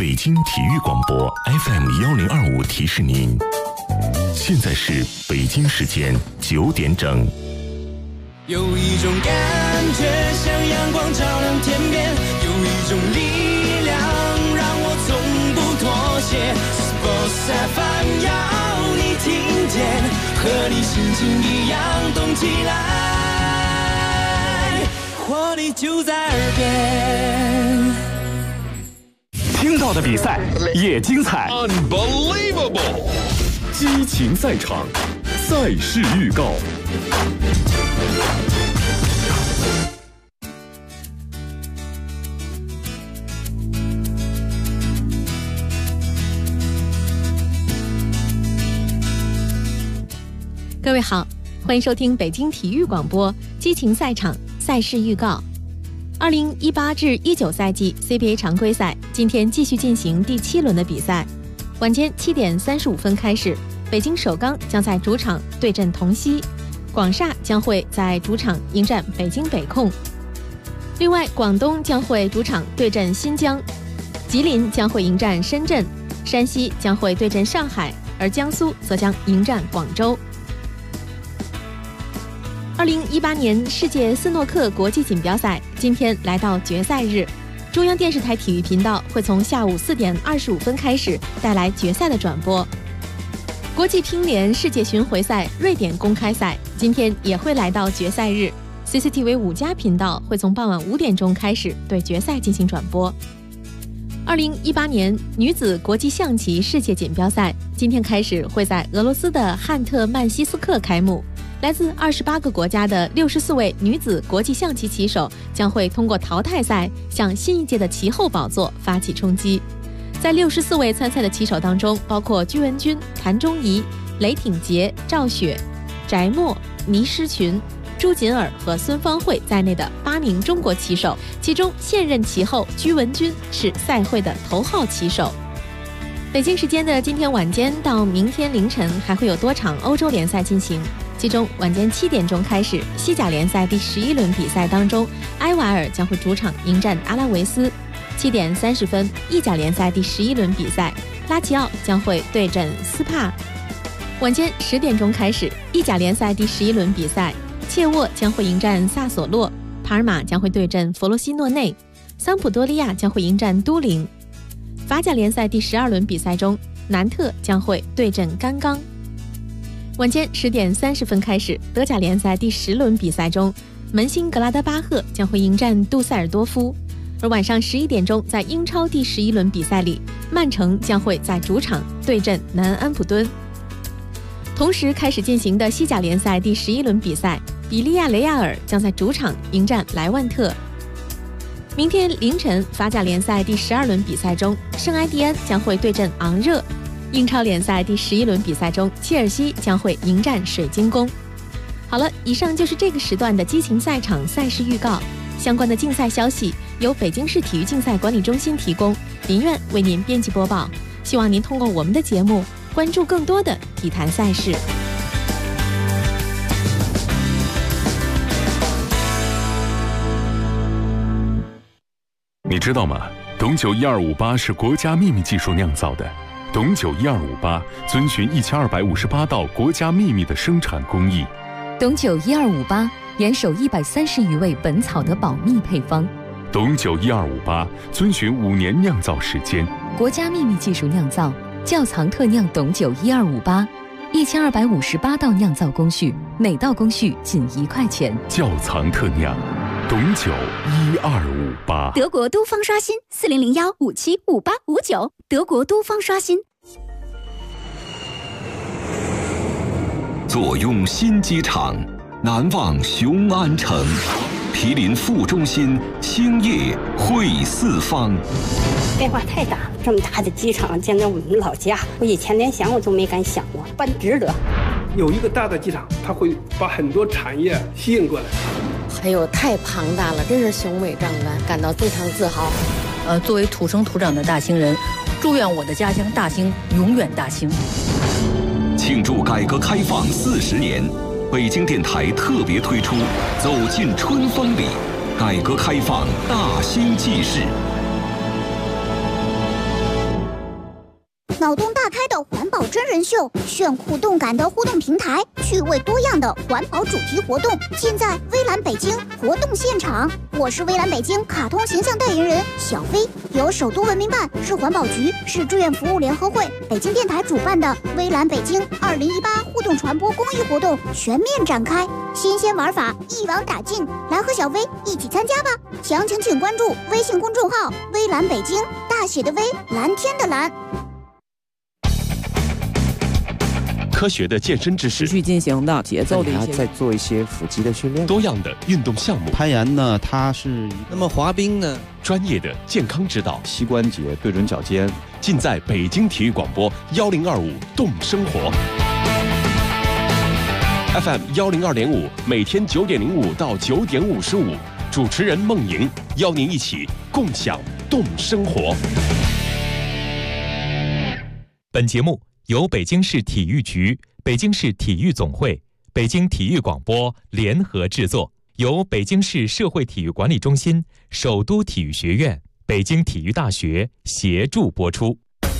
北京体育广播 FM1025提示您，现在是北京时间9点整。 有一种感觉像阳光照亮天边，有一种力量让我从不妥协。Sports FM 要你听见，和你心情一样动起来，活力就在耳边。 听到的比赛也精彩 ，Unbelievable！ 激情赛场，赛事预告。 各位好，欢迎收听北京体育广播激情赛场赛事预告。2018至19赛季 CBA 常规赛今天继续进行第7轮的比赛，晚间7点35分开始，北京首钢将在主场对阵同曦，广厦将会在主场迎战北京北控。另外，广东将会主场对阵新疆，吉林将会迎战深圳，山西将会对阵上海，而江苏则将迎战广州。2018年世界斯诺克国际锦标赛今天来到决赛日，中央电视台体育频道会从下午4点25分开始带来决赛的转播。国际乒联世界巡回赛瑞典公开赛今天也会来到决赛日， CCTV 5家频道会从傍晚5点钟开始对决赛进行转播。2018年女子国际象棋世界锦标赛今天开始会在俄罗斯的汉特曼西斯克开幕，来自28个国家的64位女子国际象棋棋手将会通过淘汰赛向新一届的棋后宝座发起冲击。在64位参赛的棋手当中，包括鞠文君、谭忠仪、雷挺杰、赵雪、翟墨、倪诗群、朱瑾尔和孙芳慧在内的8名中国棋手，其中现任棋后鞠文君是赛会的头号棋手。北京时间的今天晚间到明天凌晨还会有多场欧洲联赛进行，其中晚间7点钟开始，西甲联赛第11轮比赛当中，埃瓦尔将会主场迎战阿拉维斯。7点30分，意甲联赛第11轮比赛，拉齐奥将会对阵斯帕。晚间10点钟开始，意甲联赛第11轮比赛，切沃将会迎战萨索洛，帕尔马将会对阵佛罗西诺内，桑普多利亚将会迎战都灵。法甲联赛第12轮比赛中，南特将会对阵甘冈。晚间10点30分开始，德甲联赛第10轮比赛中，门兴格拉德巴赫将会迎战杜塞尔多夫。而晚上11点钟，在英超第11轮比赛里，曼城将会在主场对阵南安普敦。同时开始进行的西甲联赛第11轮比赛，比利亚雷亚尔将在主场迎战莱万特。明天凌晨，法甲联赛第12轮比赛中，圣埃蒂安将会对阵昂热。英超联赛第11轮比赛中，切尔西将会迎战水晶宫。好了，以上就是这个时段的激情赛场赛事预告。相关的竞赛消息由北京市体育竞赛管理中心提供，林苑为您编辑播报。希望您通过我们的节目关注更多的体坛赛事。 你知道吗？董酒1258是国家秘密技术酿造的。董酒1258遵循1258道国家秘密的生产工艺。 董酒1258严守130余味本草的保密配方。 董酒1258遵循5年酿造时间， 国家秘密技术酿造，窖藏特酿董酒1258，1258道酿造工序，每道工序仅1块钱。 窖藏特酿，董酒1258。 德国都方刷新4001575859，德国都方刷新。 坐拥新机场，难忘雄安城。毗邻副中心，兴业汇四方。 变化太大，这么大的机场建在我们老家，我以前连想我都没敢想过，办值得。 有一个大的机场，它会把很多产业吸引过来。 哎呦，太庞大了，真是雄伟壮观，感到非常自豪。 作为土生土长的大兴人，祝愿我的家乡大兴永远大兴。 庆祝改革开放40年，北京电台特别推出《走进春风里》，改革开放大兴纪事。 脑洞大开的环保真人秀，炫酷动感的互动平台，趣味多样的环保主题活动，尽在微蓝北京活动现场。我是微蓝北京卡通形象代言人小飞，由首都文明办、市环保局、市志愿服务联合会、北京电台主办的微蓝北京2018互动传播公益活动全面展开，新鲜玩法一网打尽，来和小飞一起参加吧！详情请关注微信公众号“微蓝北京”，大写的微，蓝天的蓝。 科学的健身知识， 持续进行的节奏的一些， 再做一些腹肌的训练， 多样的运动项目。 攀岩呢，它是那么滑冰呢， 专业的健康指导， 膝关节对准脚尖， 尽在北京体育广播1025动生活 FM 102.5，每天9点05到9点55，主持人孟莹邀您一起共享动生活。 本节目由北京市体育局、北京市体育总会、北京体育广播联合制作，由北京市社会体育管理中心、首都体育学院、北京体育大学协助播出。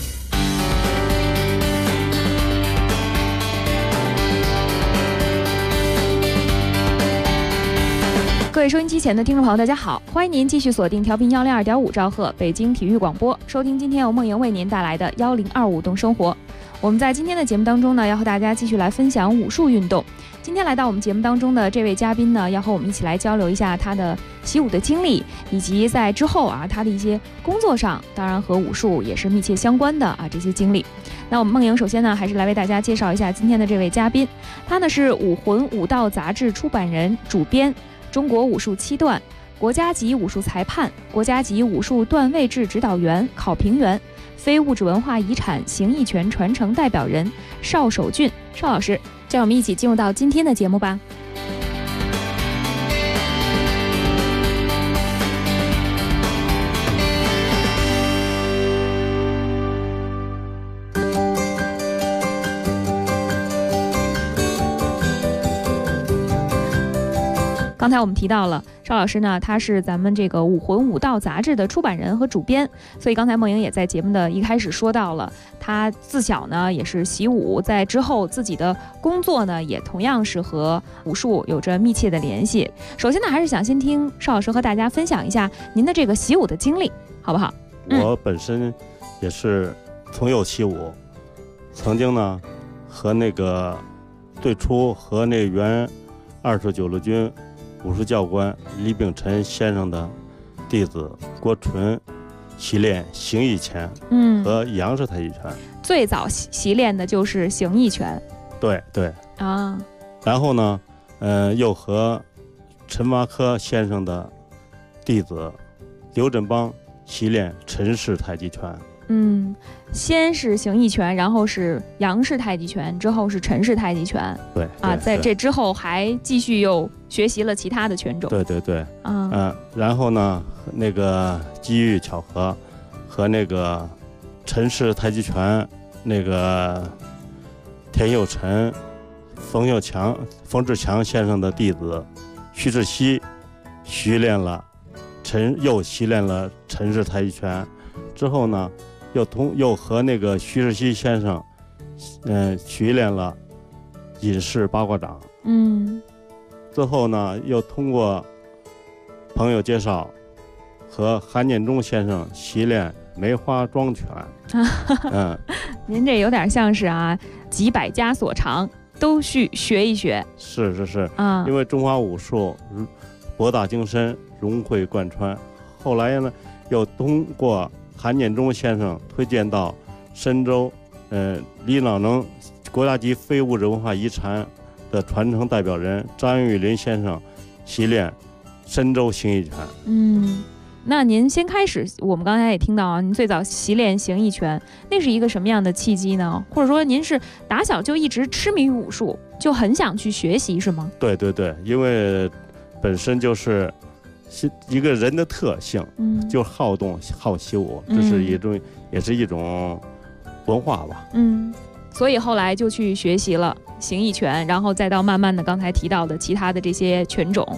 各位收音机前的听众朋友，大家好，欢迎您继续锁定调频102.5兆赫北京体育广播，收听今天由梦莹为您带来的1025动生活。我们在今天的节目当中呢，要和大家继续来分享武术运动。今天来到我们节目当中的这位嘉宾呢，要和我们一起来交流一下他的习武的经历，以及在之后他的一些工作上，当然和武术也是密切相关的这些经历。那我们梦莹首先呢，还是来为大家介绍一下今天的这位嘉宾，他呢是武魂武道杂志出版人、主编，中国武术7段，国家级武术裁判，国家级武术段位制指导员、考评员，非物质文化遗产形意拳传承代表人邵守俊邵老师，让我们一起进入到今天的节目吧。刚才我们提到了邵老师呢，他是咱们这个武魂武道杂志的出版人和主编，所以刚才梦莹也在节目的一开始说到了，他自小呢也是习武，在之后自己的工作呢也同样是和武术有着密切的联系。首先呢，还是想先听邵老师和大家分享一下您的这个习武的经历，好不好？ 我本身也是从幼习武，曾经呢和那个最初和那原29路军武术教官李秉辰先生的弟子郭纯习练形意拳和杨式太极拳。 最早习练的就是形意拳。 对对啊。 然后呢又和陈华科先生的弟子刘振邦习练陈氏太极拳。 先是形意拳，然后是杨式太极拳，之后是陈氏太极拳。 对在这之后还继续又学习了其他的拳种。 对然后呢，那个机遇巧合，和那个陈氏太极拳那个田佑辰、冯志强先生的弟子徐志熙习练了陈氏太极拳，之后呢又和那个徐志熙先生习练了尹氏八卦掌。最后呢又通过朋友介绍和韩建中先生习练梅花桩拳。 您这有点像是集百家所长都去学一学。 是因为中华武术博大精深，融会贯穿，后来呢又通过韩建中先生推荐到深州李老能国家级非物质文化遗产的传承代表人张玉林先生习练深州形意拳。 那您先开始，我们刚才也听到您最早习练形意拳，那是一个什么样的契机呢？或者说您是打小就一直痴迷于武术，就很想去学习是吗？ 对，因为本身就是一个人的特性，就好动好习武，这是也是一种文化吧。 所以后来就去学习了形意拳，然后再到慢慢的刚才提到的其他的这些拳种。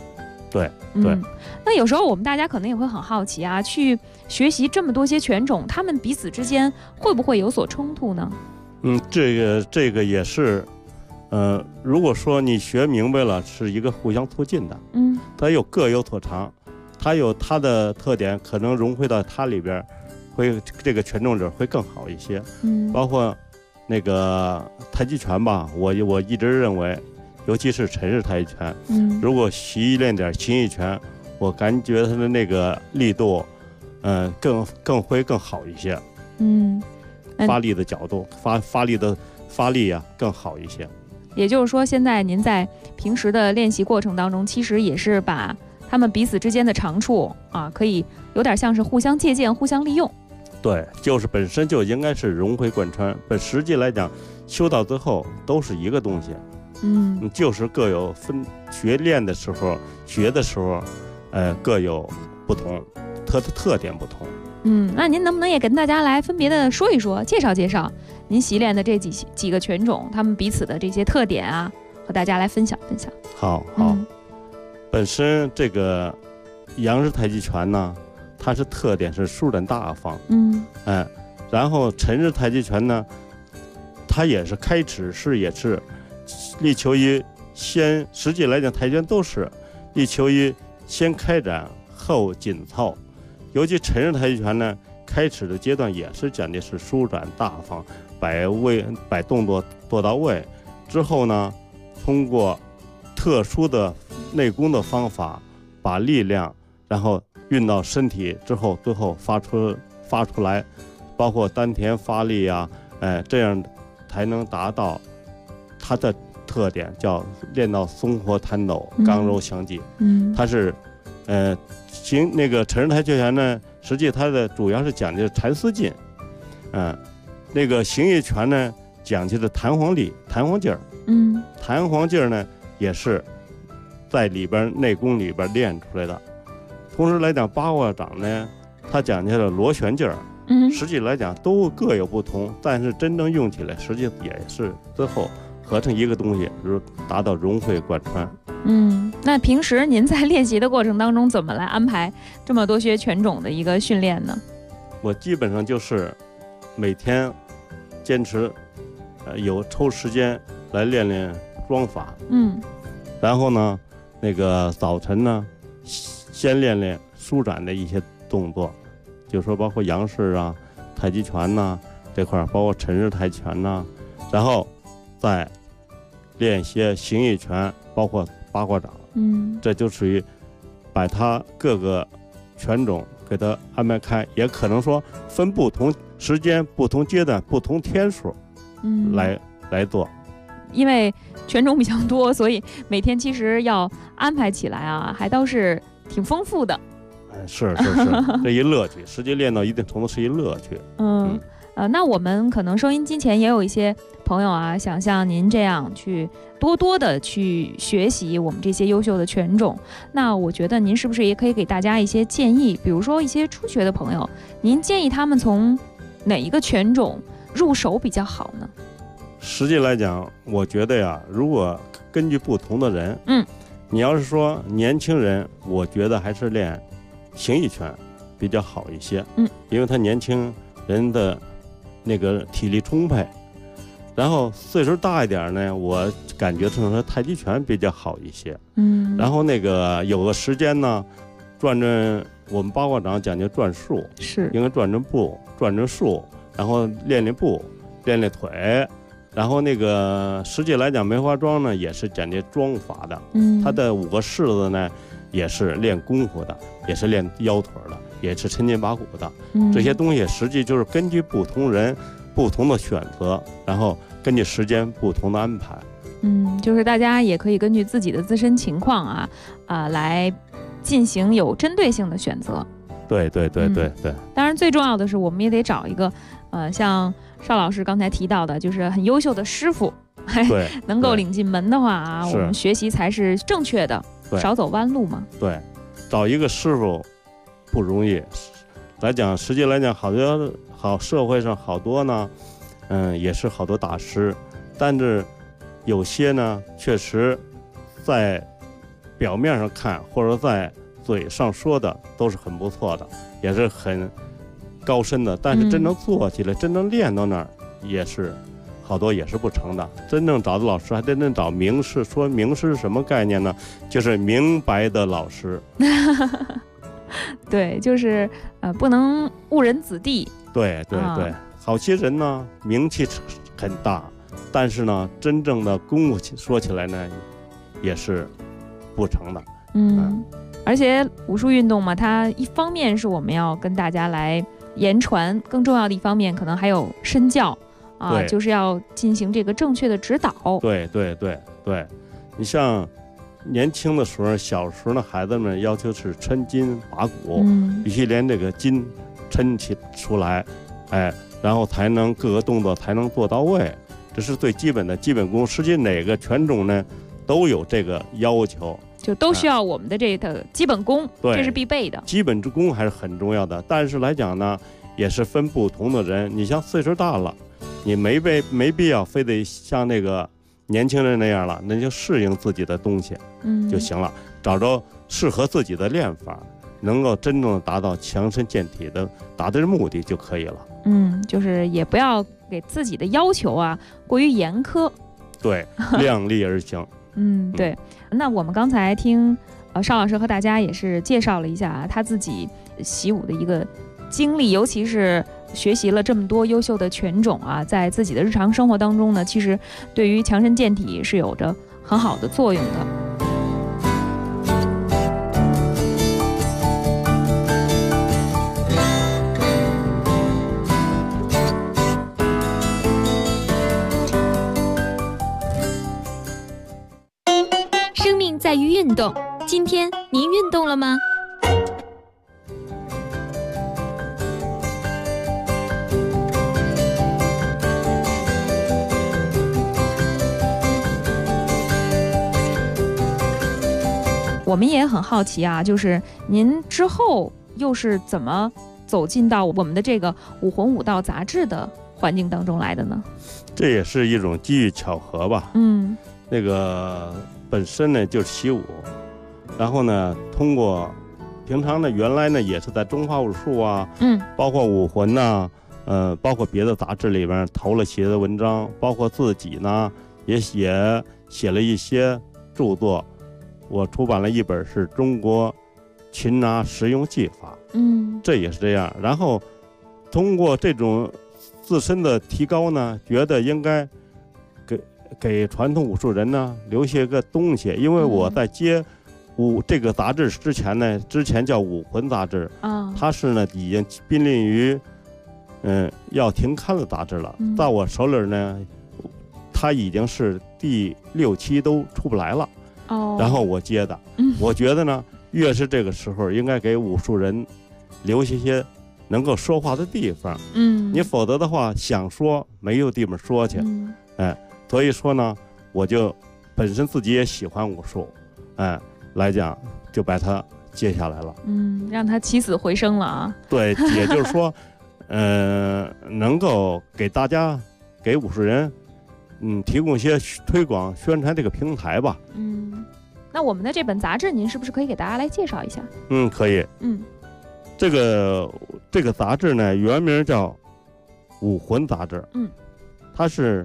对。 那有时候我们大家可能也会很好奇啊，去学习这么多些犬种，他们彼此之间会不会有所冲突呢？ 这个也是，如果说你学明白了，是一个互相促进的。它各有所长，它有它的特点，可能融汇到它里边，会这个犬种者会更好一些。包括那个太极拳吧，我一直认为，尤其是陈氏太极拳，如果习练点形意拳，我感觉它的那个力度，更会更好一些。发力的角度，发力啊更好一些。 也就是说，现在您在平时的练习过程当中，其实也是把他们彼此之间的长处啊，可以有点像是互相借鉴、互相利用。 对，就是本身就应该是融会贯穿。实际来讲，修到最后都是一个东西。就是各有学练的时候、学的时候，各有不同，特点不同。 那您能不能也跟大家来分别的说一说、介绍介绍您习练的这几个犬种，他们彼此的这些特点啊，和大家来分享分享。 好，本身这个杨氏太极拳呢，它是特点是舒展大方。然后陈氏太极拳呢，它也是开始是也是力求于实际来讲太极拳都是力求于先开展后紧凑。尤其陈氏太极拳呢，开始的阶段也是讲的是舒展大方，摆动作做到位。之后呢，通过特殊的内功的方法，把力量然后运到身体之后，最后发出来，包括丹田发力啊，这样才能达到它的特点，叫练到松活弹抖，刚柔相济。它是那个陈氏太极拳呢，实际它的主要是讲究缠丝劲。那个形意拳呢，讲究的弹簧力、弹簧劲儿。弹簧劲儿呢，也是在里边内功里边练出来的。同时来讲，八卦掌呢，它讲究的螺旋劲儿。实际来讲都各有不同，但是真正用起来，实际也是最后合成一个东西，达到融会贯穿。 那平时您在练习的过程当中，怎么来安排这么多些犬种的一个训练呢？ 我基本上就是每天坚持，有抽时间来练练桩法。然后呢，那个早晨呢，先练练舒展的一些动作，就说包括杨氏啊、太极拳呐这块，包括陈氏太极拳呐，然后再练些形意拳，包括八卦掌。这就属于把它各个拳种给它安排开，也可能说分不同时间、不同阶段、不同天数，来做。 因为犬种比较多，所以每天其实要安排起来啊，还都是挺丰富的。 是，这一乐趣，实际练到一定程度是一乐趣。 那我们可能收音机前也有一些朋友啊，想像您这样去多的去学习我们这些优秀的犬种。那我觉得您是不是也可以给大家一些建议？比如说一些初学的朋友，您建议他们从哪一个犬种入手比较好呢？ 实际来讲，我觉得呀，如果根据不同的人，你要是说年轻人，我觉得还是练形意拳比较好一些。因为他年轻人的那个体力充沛。然后岁数大一点呢，我感觉说太极拳比较好一些。然后那个有个时间呢，转我们八卦掌讲究转数， 是应该转正步、转正数，然后练练步、练练腿。然后那个实际来讲，梅花桩呢也是讲究桩法的。它的5个式子呢也是练功夫的，也是练腰腿的，也是抻筋拔骨的。这些东西实际就是根据不同人不同的选择，然后根据时间不同的安排。 就是大家也可以根据自己的自身情况来进行有针对性的选择。 对。 当然最重要的是，我们也得找一个像邵老师刚才提到的，就是很优秀的师傅，能够领进门的话我们学习才是正确的，少走弯路嘛。对， 找一个师傅不容易。来讲，实际来讲，社会上好多呢，也是好多大师，但是有些呢，确实在表面上看或者在嘴上说的都是很不错的，也是很高深的，但是真正做起来，真正练到那儿，也是好多也是不成的。真正找的老师还真正找名师，说名师是什么概念呢？就是明白的老师。 对，就是不能误人子弟。 对对对，好些人呢名气很大，但是呢真正的功夫说起来呢也是不成的。 而且武术运动嘛，它一方面是我们要跟大家来言传，更重要的一方面可能还有身教啊，就是要进行这个正确的指导。 对对对对，你像年轻的时候，小时候的孩子们要求是抻筋拔骨，必须连这个筋抻起出来，然后才能各个动作才能做到位，这是最基本的基本功。实际哪个拳种呢都有这个要求， 就都需要我们的这个基本功，这是必备的。 基本功还是很重要的，但是来讲呢，也是分不同的人。你像岁数大了，你没必要非得像那个年轻人那样了，那就适应自己的东西，就行了，找着适合自己的练法，能够真正的达到强身健体的达到目的就可以了。 就是也不要给自己的要求啊过于严苛， 对，量力而行。 对。那我们刚才听邵老师和大家也是介绍了一下他自己习武的一个经历，尤其是学习了这么多优秀的拳种啊，在自己的日常生活当中呢，其实对于强身健体是有着很好的作用的。 生命在于运动，今天您运动了吗？ 我们也很好奇啊，就是您之后又是怎么走进到我们的这个武魂武道杂志的环境当中来的呢？ 这也是一种机遇巧合吧。那个本身呢就是习武，然后呢通过平常呢原来呢也是在中华武术啊，包括武魂呐，包括别的杂志里边投了些的文章，包括自己呢也写了一些著作。我出版了一本是中国擒拿实用技法，这也是这样。然后通过这种自身的提高呢，觉得应该给传统武术人呢留下个东西。因为我在接这个杂志之前呢，之前叫武魂杂志，它是呢已经濒临于要停刊的杂志了。在我手里呢，它已经是第6期都出不来了。然后我接的，我觉得呢，越是这个时候，应该给武术人留下些能够说话的地方。你否则的话，想说没有地方说去。所以说呢，我就本身自己也喜欢武术，来讲就把它接下来了。 让它起死回生了啊。对， 也就是说，能够给大家给武术人。提供一些推广宣传这个平台吧。 那我们的这本杂志，您是不是可以给大家来介绍一下？ 可以。这个杂志呢，原名叫《武魂》杂志。它是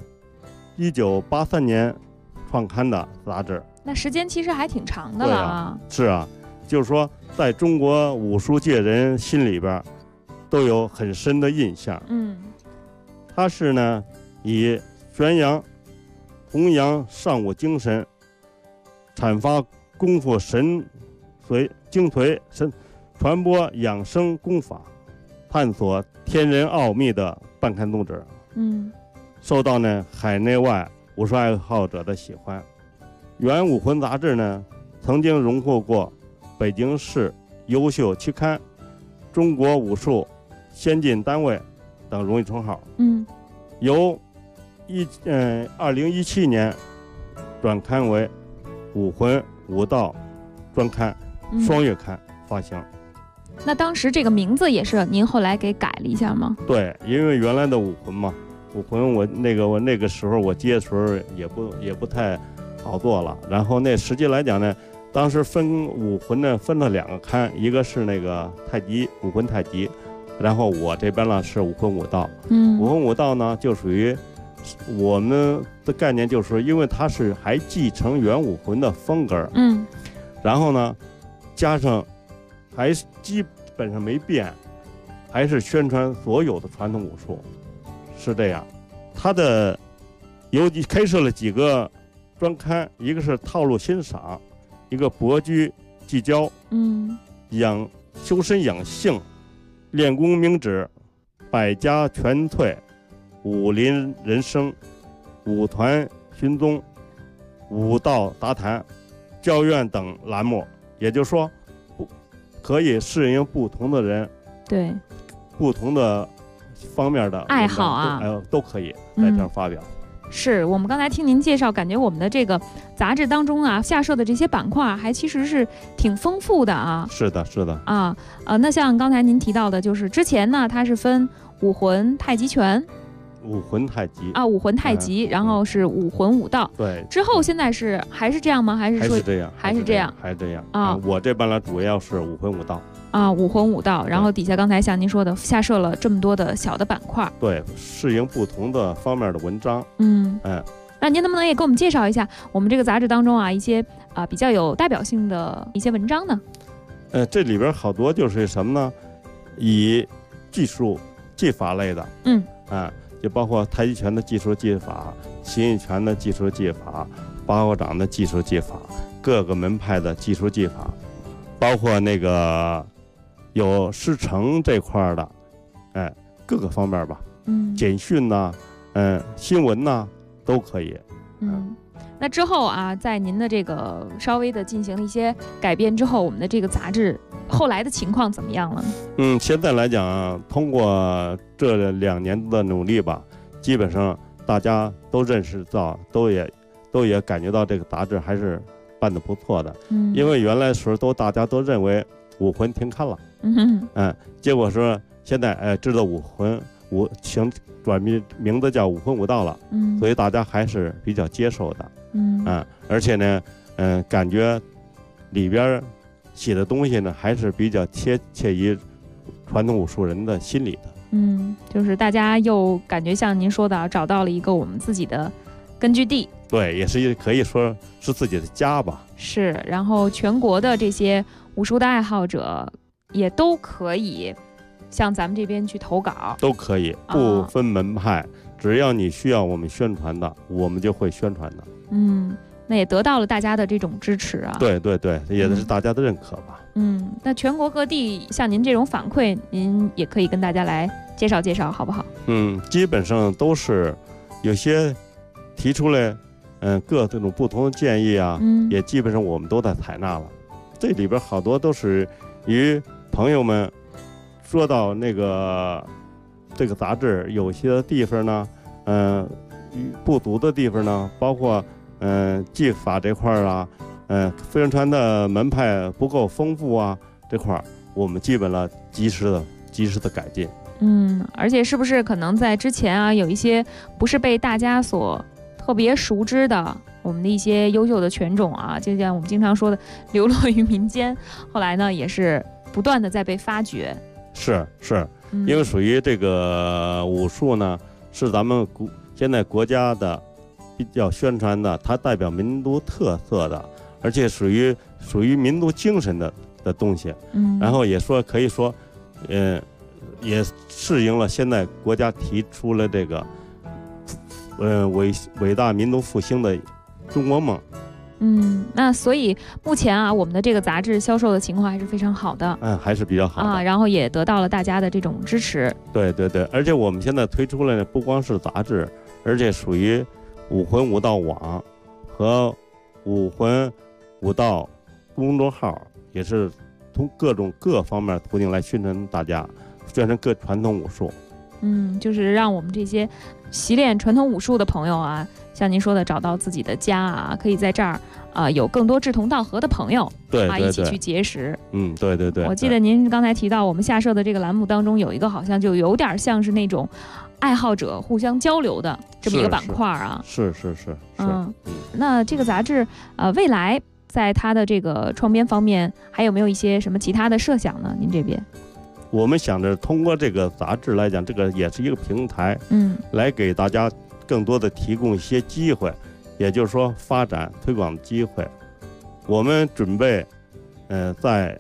1983年创刊的杂志。 那时间其实还挺长的了啊。 是啊，就是说，在中国武术界人心里边，都有很深的印象。它是呢以宣扬、弘扬尚武精神，阐发功夫神髓精髓，传播养生功法，探索天人奥秘的办刊宗旨。受到呢海内外武术爱好者的喜欢。原武魂杂志呢，曾经荣获过北京市优秀期刊、中国武术先进单位等荣誉称号。由2017年转刊为武魂武道专刊双月刊发行。 那当时这个名字也是您后来给改了一下吗？ 对，因为原来的武魂嘛，武魂我那个时候我接的时候也不太好做了。然后那实际来讲呢， 当时分武魂呢，分了2个刊，一个是那个太极武魂太极，然后我这边呢是武魂武道。武魂武道呢就属于我们的概念，就是因为它是还继承原武魂的风格，然后呢加上还基本上没变，还是宣传所有的传统武术，是这样。它的开设了几个专刊，一个是套路欣赏，一个博居聚焦，修身养性，练功明旨，百家全萃，武林人生，武团寻踪，武道杂谈，教院等栏目。也就是说，可以适应不同的人， 对， 不同的方面的爱好啊， 都可以在这儿发表。 是我们刚才听您介绍，感觉我们的这个杂志当中啊，下设的这些板块还其实是挺丰富的啊。 是的，是的啊，那像刚才您提到的，就是之前呢，它是分武魂、太极拳。 武魂太极啊，武魂太极，然后是武魂武道。 对， 之后现在还是这样吗？还是说还是这样啊？我这边呢主要是武魂武道啊，武魂武道，然后底下刚才像您说的，下设了这么多的小的板块， 对，适应不同的方面的文章。 那您能不能也给我们介绍一下我们这个杂志当中啊一些比较有代表性的一些文章呢？ 这里边好多就是什么呢？以技法类的，就包括太极拳的技术技法、形意拳的技术技法、八卦掌的技术技法，各个门派的技术技法，包括那个有师承这块的，各个方面吧，简讯呐，新闻呐，都可以。 那之后啊，在您的这个稍微的进行了一些改变之后，我们的这个杂志后来的情况怎么样了？ 现在来讲，通过这2年的努力吧，基本上大家都认识到，都也感觉到这个杂志还是办得不错的。因为原来时候大家都认为武魂停刊了，结果说现在知道武魂转名字叫武魂武道了，所以大家还是比较接受的。而且呢，感觉里边写的东西呢，还是比较贴切于传统武术人的心理的。 就是大家又感觉像您说的，找到了一个我们自己的根据地。 对，也是可以说是自己的家吧。 是，然后全国的这些武术的爱好者也都可以向咱们这边去投稿， 都可以，不分门派，只要你需要我们宣传的，我们就会宣传的。 那也得到了大家的这种支持啊。 对对对，也是大家的认可吧。 那全国各地像您这种反馈，您也可以跟大家来介绍介绍，好不好？ 基本上都是有些提出来，各种不同的建议啊，也基本上我们都在采纳了。这里边好多都是与朋友们说到这个杂志有些地方呢，不足的地方呢，包括技法这块啊，宣传的门派不够丰富啊，这块我们基本上及时的改进。 而且是不是可能在之前啊，有一些不是被大家所特别熟知的我们的一些优秀的拳种啊，就像我们经常说的流落于民间，后来呢也是不断的在被发掘。 是，因为属于这个武术呢，是咱们现在国家的比较宣传的，它代表民族特色的，而且属于民族精神的东西。然后也可以说，也适应了现在国家提出了这个，伟大民族复兴的中国梦。 那所以目前啊，我们的这个杂志销售的情况还是非常好的， 还是比较好的然后也得到了大家的这种支持。 对对对，而且我们现在推出了呢，不光是杂志，而且属于武魂武道网和武魂武道公众号，也是从各方面途径来宣传大家，宣传各传统武术。 就是让我们这些习练传统武术的朋友啊，像您说的，找到自己的家啊，可以在这儿有更多志同道合的朋友， 对， 一起去结识。 对对对。 我记得您刚才提到我们下设的这个栏目当中有一个好像就有点像是那种爱好者互相交流的这么一个板块啊。 是。 那这个杂志未来在它的这个创编方面，还有没有一些什么其他的设想呢？您这边？ 我们想着通过这个杂志来讲，这个也是一个平台，来给大家更多的提供一些机会，也就是说发展推广的机会。我们准备，在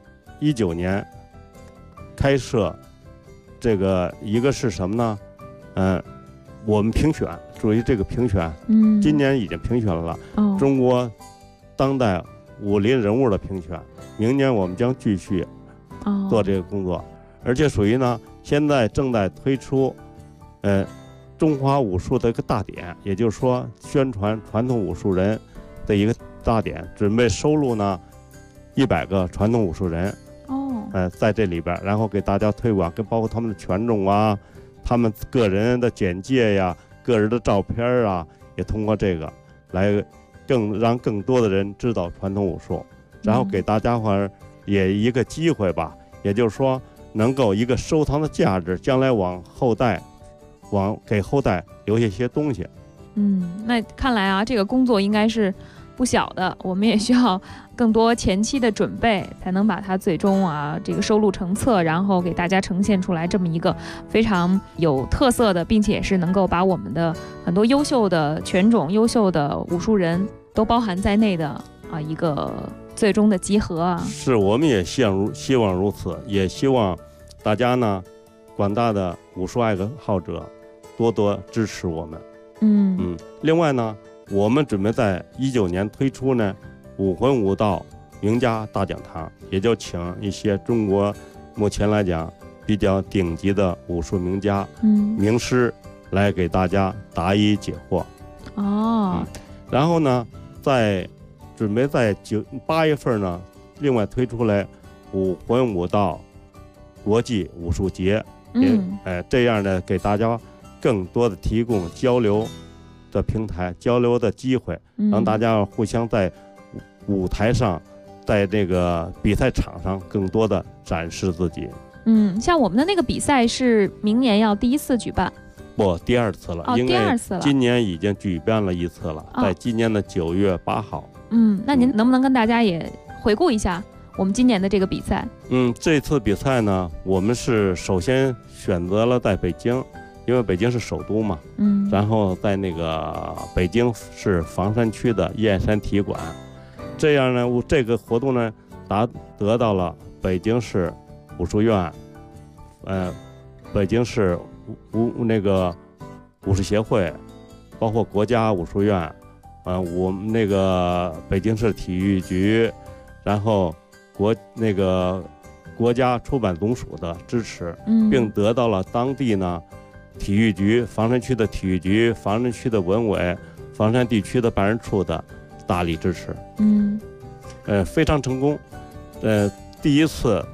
19年开设这个一个是什么呢？我们评选，注意这个评选，今年已经评选了，中国当代武林人物的评选，明年我们将继续做这个工作，而且属于呢，现在正在推出，中华武术的一个大典，也就是说宣传传统武术人的一个大典，准备收录呢100个传统武术人，在这里边，然后给大家推广，跟包括他们的权重啊，他们个人的简介呀，个人的照片啊，也通过这个来让更多的人知道传统武术，然后给大家伙儿也一个机会吧，也就是说能够一个收藏的价值，将来给后代留下一些东西。 那看来啊，这个工作应该是不小的，我们也需要更多前期的准备，才能把它最终这个收录成册，然后给大家呈现出来这么一个非常有特色的，并且是能够把我们的很多优秀的拳种、优秀的武术人都包含在内的一个最终的集合啊。 是，我们也希望如此，也希望大家呢，广大的武术爱好者多多支持我们。另外呢，我们准备在19年推出呢武魂武道名家大讲堂，也就请一些中国目前来讲比较顶级的武术名家、名师来给大家答疑解惑。然后呢，准备在8月份呢，另外推出来武魂武道国际武术节，这样呢给大家更多的提供交流的平台、交流的机会，让大家互相在舞台上，在这个比赛场上更多的展示自己。 像我们的那个比赛是明年要第1次举办， 不，第2次了，因为今年已经举办了1次了，在今年的9月8号。 那您能不能跟大家也回顾一下我们今年的这个比赛？ 这次比赛呢，我们是首先选择了在北京，因为北京是首都嘛，然后在那个北京市房山区的燕山体育馆，这样呢，这个活动呢，得到了北京市武术院，北京市武术协会，包括国家武术院，我们那个北京市体育局，然后国家出版总署的支持，并得到了当地呢体育局、房山区的体育局、房山区的文委、房山地区的办事处的大力支持。非常成功。第1次，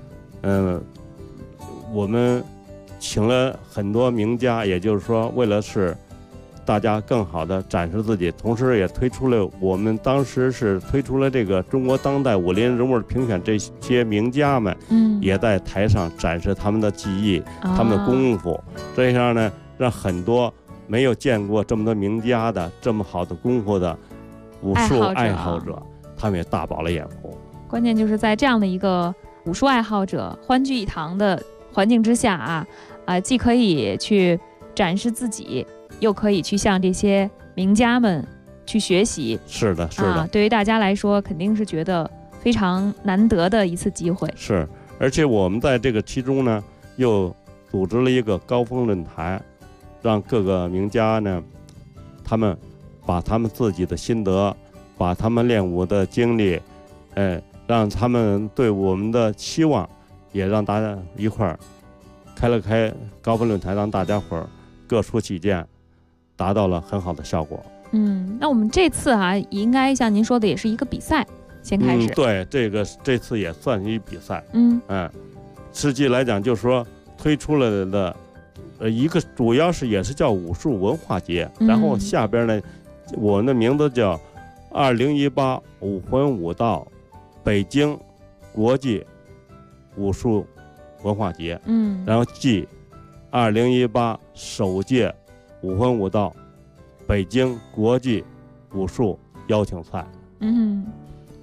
我们请了很多名家，也就是说，为了是大家更好的展示自己，同时也推出了我们当时是推出了这个中国当代武林人物评选，这些名家们，也在台上展示他们的技艺、他们的功夫，这样呢，让很多没有见过这么多名家的这么好的功夫的武术爱好者，他们也大饱了眼福。 关键就是在这样的一个武术爱好者欢聚一堂的环境之下既可以去展示自己，又可以去向这些名家们去学习。 是的，是的。 对于大家来说，肯定是觉得非常难得的一次机会。 是，而且我们在这个其中呢，又组织了一个高峰论坛，让各个名家呢，他们把他们自己的心得，把他们练武的经历，让他们对我们的期望，也让大家一块儿开高峰论坛，让大家伙儿各抒己见，达到了很好的效果。 那我们这次应该像您说的，也是一个比赛先开始。 对，这次也算是一比赛。实际来讲，就是说推出了的，一个主要是也是叫武术文化节，然后下边呢，我们的名字叫2018武魂武道北京国际武术文化节，然后继2018首届武魂武道北京国际武术邀请赛。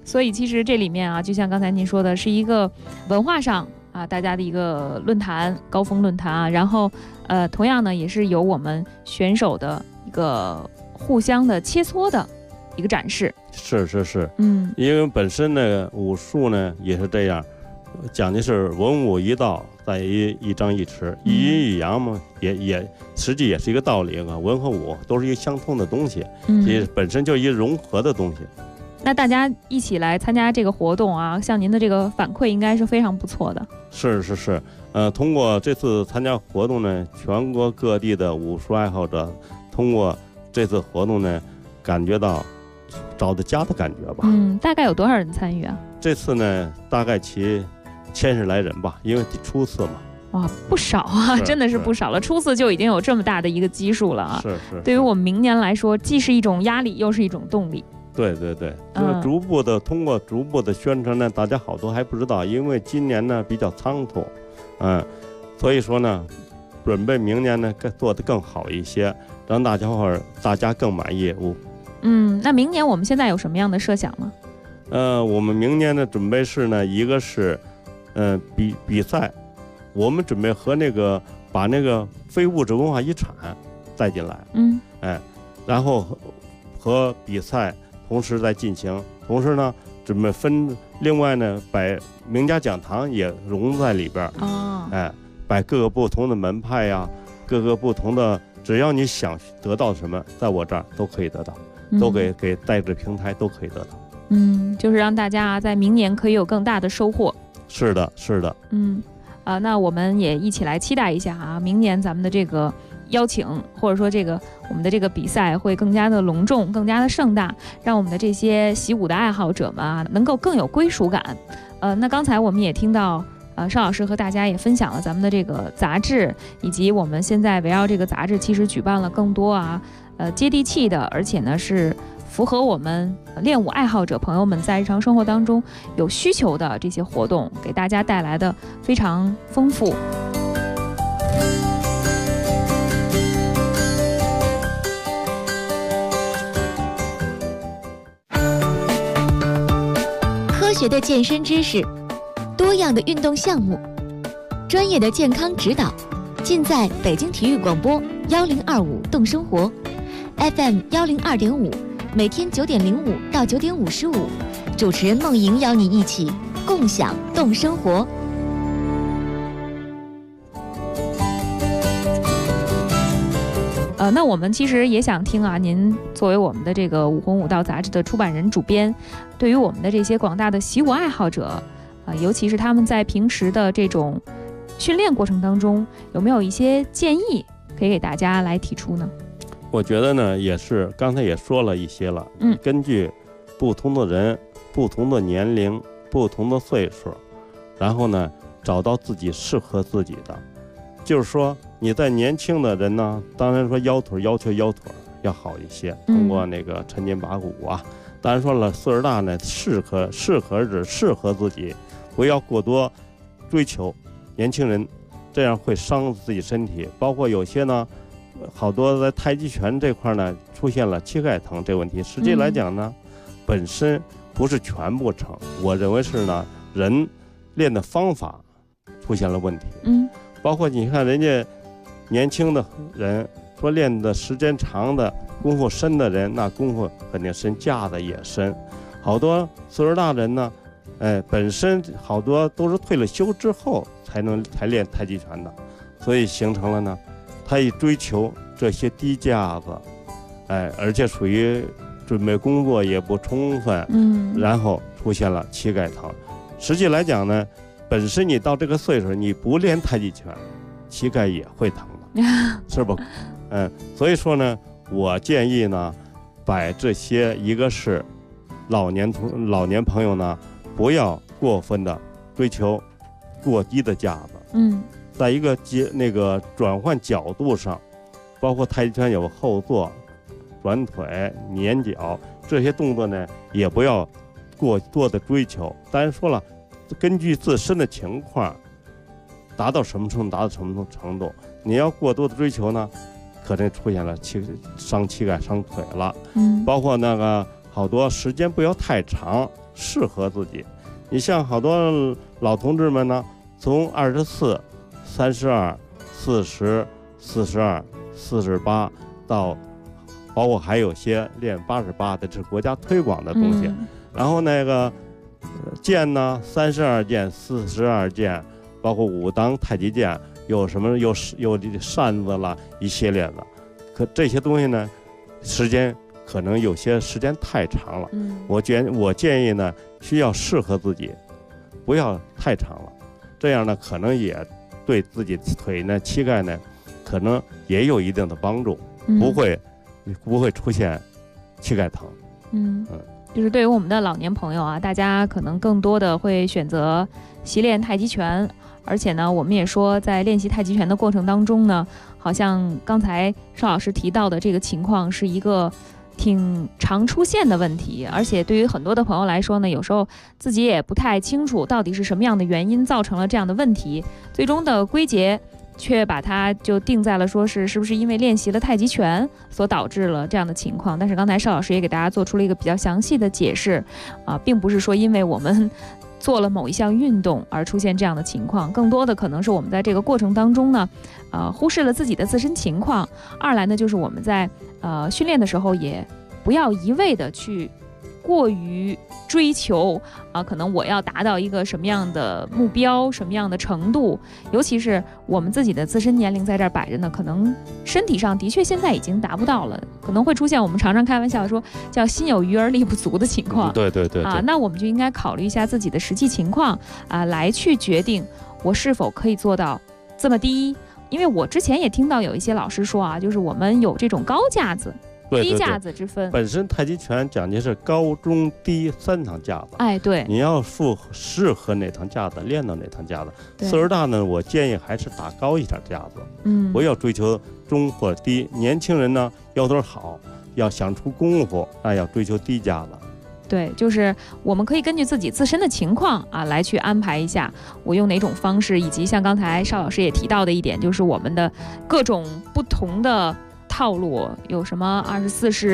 所以其实这里面啊，就像刚才您说的，是一个文化上啊大家的一个论坛，高峰论坛啊。然后同样呢，也是有我们选手的一个互相的切磋的一个展示。 是，因为本身呢武术呢也是这样，讲的是文武一道，在一张一弛，一阴一阳嘛，也实际也是一个道理啊。文和武都是一个相通的东西，也本身就一个融合的东西。 那大家一起来参加这个活动啊，像您的这个反馈应该是非常不错的。 是，通过这次参加活动呢，全国各地的武术爱好者通过这次活动呢，感觉到找到家的感觉吧。 大概有多少人参与啊？ 这次呢，大概其1000来人吧，因为初次嘛。 哇，不少啊，真的是不少了。初次就已经有这么大的一个基数了啊。 是。 对于我们明年来说，既是一种压力，又是一种动力。 对，就是逐步的通过逐步的宣传呢，大家好多还不知道，因为今年呢比较仓促，所以说呢，准备明年呢做得更好一些，让大家更满意。 那明年我们现在有什么样的设想吗？ 我们明年的准备是呢，一个是比赛，我们准备和把那个非物质文化遗产带进来，然后和比赛同时在进行，同时呢准备另外呢把名家讲堂也融在里边，把各个不同的门派呀，各个不同的，只要你想得到什么，在我这儿都可以得到，都给带着平台都可以得到。 就是让大家在明年可以有更大的收获。 是的。 那我们也一起来期待一下啊，明年咱们的这个邀请，或者说我们的这个比赛会更加的隆重，更加的盛大，让我们的这些习武的爱好者们啊，能够更有归属感。那刚才我们也听到邵老师和大家也分享了咱们的这个杂志，以及我们现在围绕这个杂志其实举办了更多接地气的，而且呢是符合我们练武爱好者朋友们在日常生活当中有需求的这些活动，给大家带来的非常丰富。 科学的健身知识，多样的运动项目，专业的健康指导，尽在北京体育广播1025动生活 FM 102.5，每天9点05到9点55，主持人梦莹邀你一起共享动生活。 那我们其实也想听啊，您作为我们的这个武魂武道杂志的出版人主编，对于我们的这些广大的习武爱好者，尤其是他们在平时的这种训练过程当中，有没有一些建议可以给大家来提出呢？ 我觉得呢，也是刚才也说了一些了，根据不同的人、不同的年龄、不同的岁数，然后呢，找到自己适合自己的。就是说你在年轻的人呢，当然说要求腰腿要好一些，通过那个抻筋拔骨啊。当然说了，岁数大呢，适合自己，不要过多追求。年轻人这样会伤自己身体，包括有些呢，好多在太极拳这块呢出现了膝盖疼这个问题。实际来讲呢，本身不是全部疼，我认为是呢人练的方法出现了问题。包括你看人家年轻的人说练的时间长的功夫深的人，那功夫肯定深，架子也深。好多岁数大人呢，本身好多都是退了休之后才练太极拳的，所以形成了呢，他一追求这些低架子，而且属于准备工作也不充分，然后出现了膝盖疼。实际来讲呢，本身你到这个岁数，你不练太极拳，膝盖也会疼的，是不？所以说呢，我建议呢，把这些一个是老年朋友呢，不要过分的追求过低的架子，在一个那个转换角度上，包括太极拳有后坐、转腿、捻脚这些动作呢，也不要过多的追求。当然说了，根据自身的情况，达到什么程度，你要过多的追求呢，可能出现了伤膝盖、伤腿了。包括那个好多时间不要太长， 适合自己。你像好多老同志们呢，从24、32、40、42、48到包括还有些练88的，这是国家推广的东西。然后那个剑呢，32剑、42剑，包括武当太极剑，有什么有扇子啦，一系列的。可这些东西呢，时间可能有些时间太长了。我建议呢，需要适合自己，不要太长了。这样呢，可能也对自己腿呢、膝盖呢，可能也有一定的帮助，不会出现膝盖疼。 就是对于我们的老年朋友啊，大家可能更多的会选择习练太极拳，而且呢，我们也说在练习太极拳的过程当中呢，好像刚才邵老师提到的这个情况是一个挺常出现的问题，而且对于很多的朋友来说呢，有时候自己也不太清楚到底是什么样的原因造成了这样的问题，最终的归结却把它就定在了说是不是因为练习了太极拳所导致了这样的情况。但是刚才邵老师也给大家做出了一个比较详细的解释并不是说因为我们做了某一项运动而出现这样的情况，更多的可能是我们在这个过程当中呢忽视了自己的自身情况。二来呢，就是我们在训练的时候也不要一味的去过于追求可能我要达到一个什么样的目标，什么样的程度，尤其是我们自己的自身年龄在这儿摆着呢，可能身体上的确现在已经达不到了，可能会出现我们常常开玩笑说叫心有余而力不足的情况。 对那我们就应该考虑一下自己的实际情况来去决定我是否可以做到这么低。因为我之前也听到有一些老师说就是我们有这种高架子低架子之分。 本身太极拳讲究是高中低3堂架子。 对， 你要适合哪堂架子，练到哪堂架子。岁数大呢，我建议还是打高一点架子，不要追求中或者低。年轻人呢，腰腿好，要想出功夫，那要追求低架子。 对，就是我们可以根据自己自身的情况来去安排一下我用哪种方式，以及像刚才邵老师也提到的一点，就是我们的各种不同的套路，有什么24式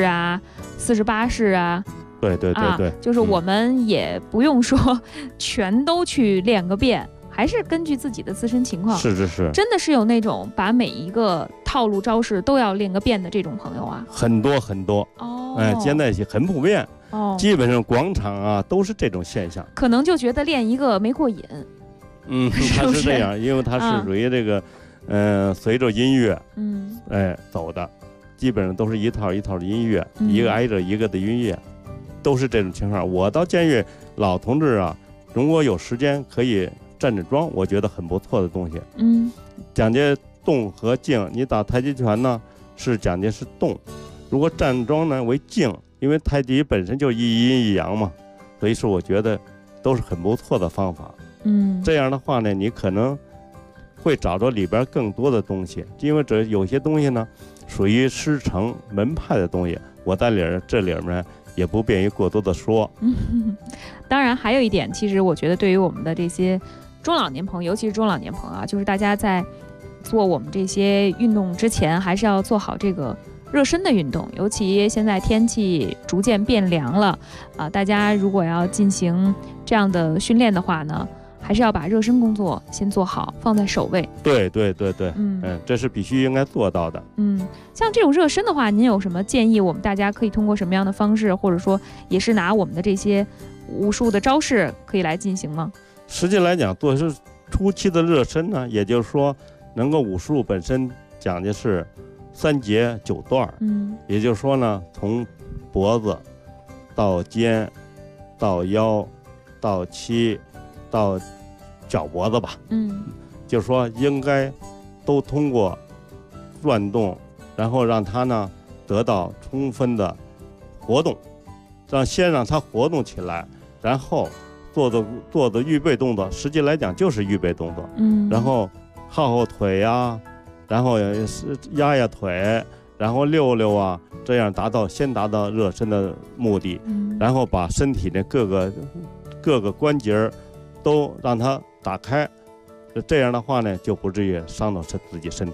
48式对， 就是我们也不用说全都去练个遍，还是根据自己的自身情况。 是， 真的是有那种把每一个套路招式都要练个遍的这种朋友很多现在很普遍基本上广场都是这种现象。 可能就觉得练一个没过瘾。 它是这样，因为它是属于这个随着音乐走的，基本上都是一套一套的音乐，一个挨着一个的音乐，都是这种情况。我倒建议老同志如果有时间可以站着桩，我觉得很不错的东西。讲究动和静。你打太极拳呢是讲究是动，如果站桩呢为静，因为太极本身就一阴一阳嘛，所以说我觉得都是很不错的方法。这样的话呢，你可能会找着里边更多的东西，因为有些东西呢属于师承门派的东西，我在这里面也不便于过多的说。 当然还有一点，其实我觉得对于我们的这些中老年朋友，尤其是中老年朋友就是大家在做我们这些运动之前，还是要做好这个热身的运动。尤其现在天气逐渐变凉了大家如果要进行这样的训练的话呢，还是要把热身工作先做好，放在首位。 对，这是必须应该做到的。 像这种热身的话，您有什么建议？我们大家可以通过什么样的方式，或者说也是拿我们的这些武术的招式可以来进行吗？ 实际来讲，做是初期的热身呢，也就是说，能够武术本身讲的是3节9段，也就是说呢，从脖子到肩到腰到膝到脚脖子吧，就是说应该都通过转动，然后让它呢得到充分的活动，先让它活动起来，然后做的预备动作，实际来讲就是预备动作，然后耗腿然后压腿，然后溜这样先达到热身的目的，然后把身体的各个关节都让它打开，这样的话呢就不至于伤到自己身体了。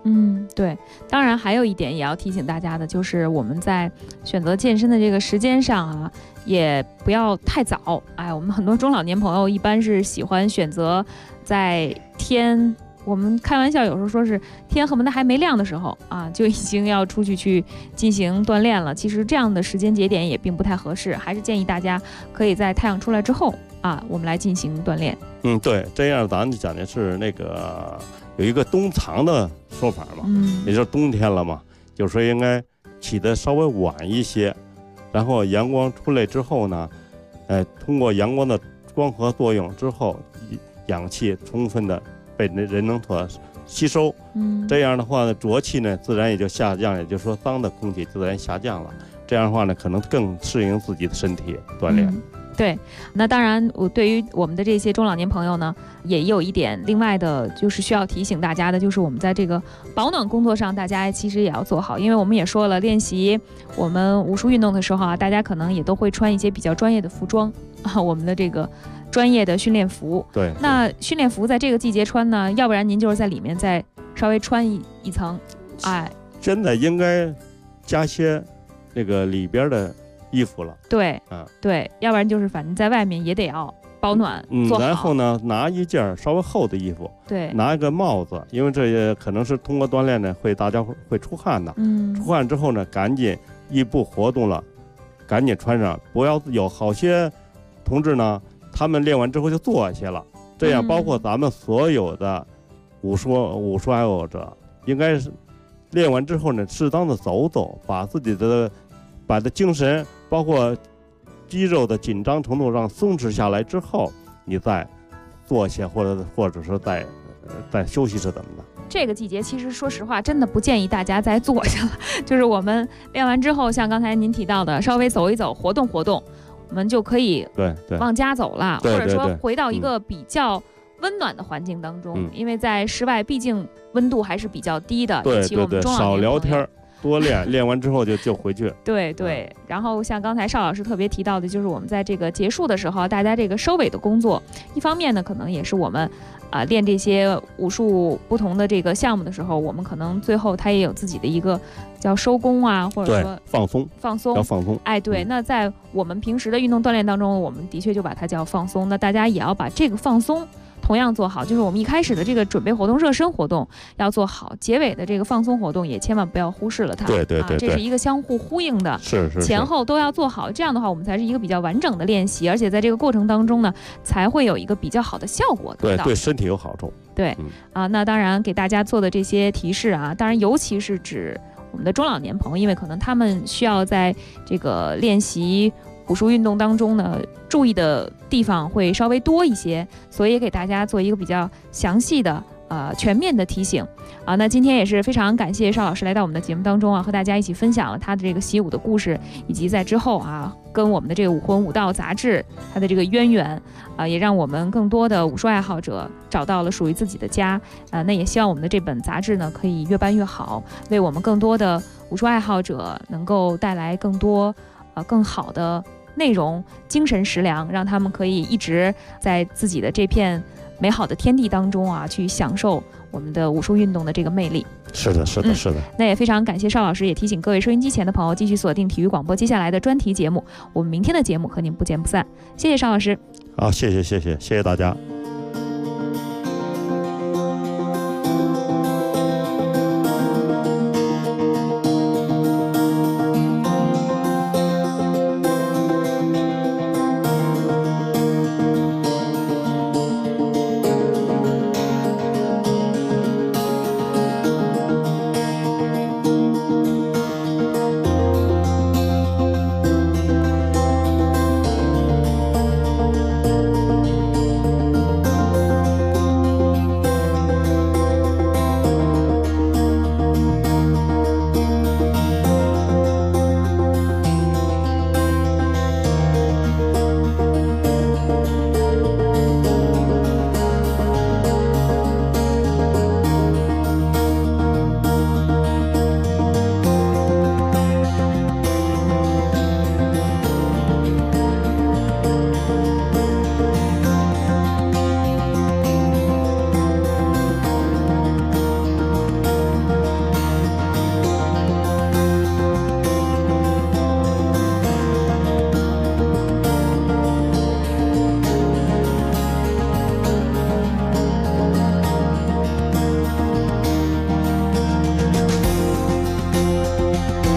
对。当然还有一点也要提醒大家的，就是我们在选择健身的这个时间上啊，也不要太早。我们很多中老年朋友一般是喜欢选择在天，我们开玩笑有时候说是天恨不得还没亮的时候啊，就已经要出去进行锻炼了。其实这样的时间节点也并不太合适，还是建议大家可以在太阳出来之后啊，我们来进行锻炼。 对，这样咱讲的是那个有一个冬藏的说法嘛，也就是冬天了嘛，就是说应该起得稍微晚一些，然后阳光出来之后呢，通过阳光的光合作用之后，氧气充分的被人能所吸收，这样的话呢，浊气呢自然也就下降，也就是说脏的空气自然下降了。这样的话呢，可能更适应自己的身体锻炼。 对，那当然，对于我们的这些中老年朋友呢，也有一点另外的，就是需要提醒大家的，就是我们在这个保暖工作上，大家其实也要做好，因为我们也说了，练习我们武术运动的时候啊，大家可能也都会穿一些比较专业的服装啊，我们的这个专业的训练服。 对， 那训练服在这个季节穿呢，要不然您就是在里面再稍微穿一层， 真的应该加些那个里边的衣服了。 对，对，要不然就是反正在外面也得要保暖，做好。 然后呢，拿一件稍微厚的衣服， 对， 拿一个帽子，因为这也可能是通过锻炼呢，大家会出汗的。出汗之后呢，赶紧一不活动了，赶紧穿上。不要有好些同志呢，他们练完之后就坐下了，这样包括咱们所有的武术爱好者，应该是练完之后呢，适当的走走，把自己的精神包括肌肉的紧张程度让松弛下来之后，你再坐下或者说再休息是怎么的。 这个季节其实说实话真的不建议大家再坐下了，就是我们练完之后，像刚才您提到的，稍微走一走，活动活动，我们就可以往家走了，或者说回到一个比较温暖的环境当中，因为在室外毕竟温度还是比较低的，尤其我们中老年朋友少聊天，多练，练完之后就回去。 对，然后像刚才邵老师特别提到的，就是我们在这个结束的时候，大家这个收尾的工作，一方面呢，可能也是我们练这些武术不同的这个项目的时候，我们可能最后它也有自己的一个叫收工啊，或者说放松，要放松。 对，那在我们平时的运动锻炼当中，我们的确就把它叫放松。那大家也要把这个放松同样做好，就是我们一开始的这个准备活动、热身活动要做好，结尾的这个放松活动也千万不要忽视了它。 对， 这是一个相互呼应的， 是前后都要做好。这样的话，我们才是一个比较完整的练习，而且在这个过程当中呢，才会有一个比较好的效果。 对身体有好处。 对，那当然给大家做的这些提示啊，当然尤其是指我们的中老年朋友，因为可能他们需要在这个练习武术运动当中呢，注意的地方会稍微多一些，所以也给大家做一个比较详细的全面的提醒啊。那今天也是非常感谢邵老师来到我们的节目当中啊，和大家一起分享了他的这个习武的故事，以及在之后啊跟我们的这个武魂武道杂志它的这个渊源啊，也让我们更多的武术爱好者找到了属于自己的家啊。那也希望我们的这本杂志呢可以越办越好，为我们更多的武术爱好者能够带来更多更好的内容、精神食粮，让他们可以一直在自己的这片美好的天地当中啊，去享受我们的武术运动的这个魅力。 是的。 那也非常感谢邵老师，也提醒各位收音机前的朋友继续锁定体育广播接下来的专题节目，我们明天的节目和您不见不散。谢谢邵老师。 好，谢谢大家。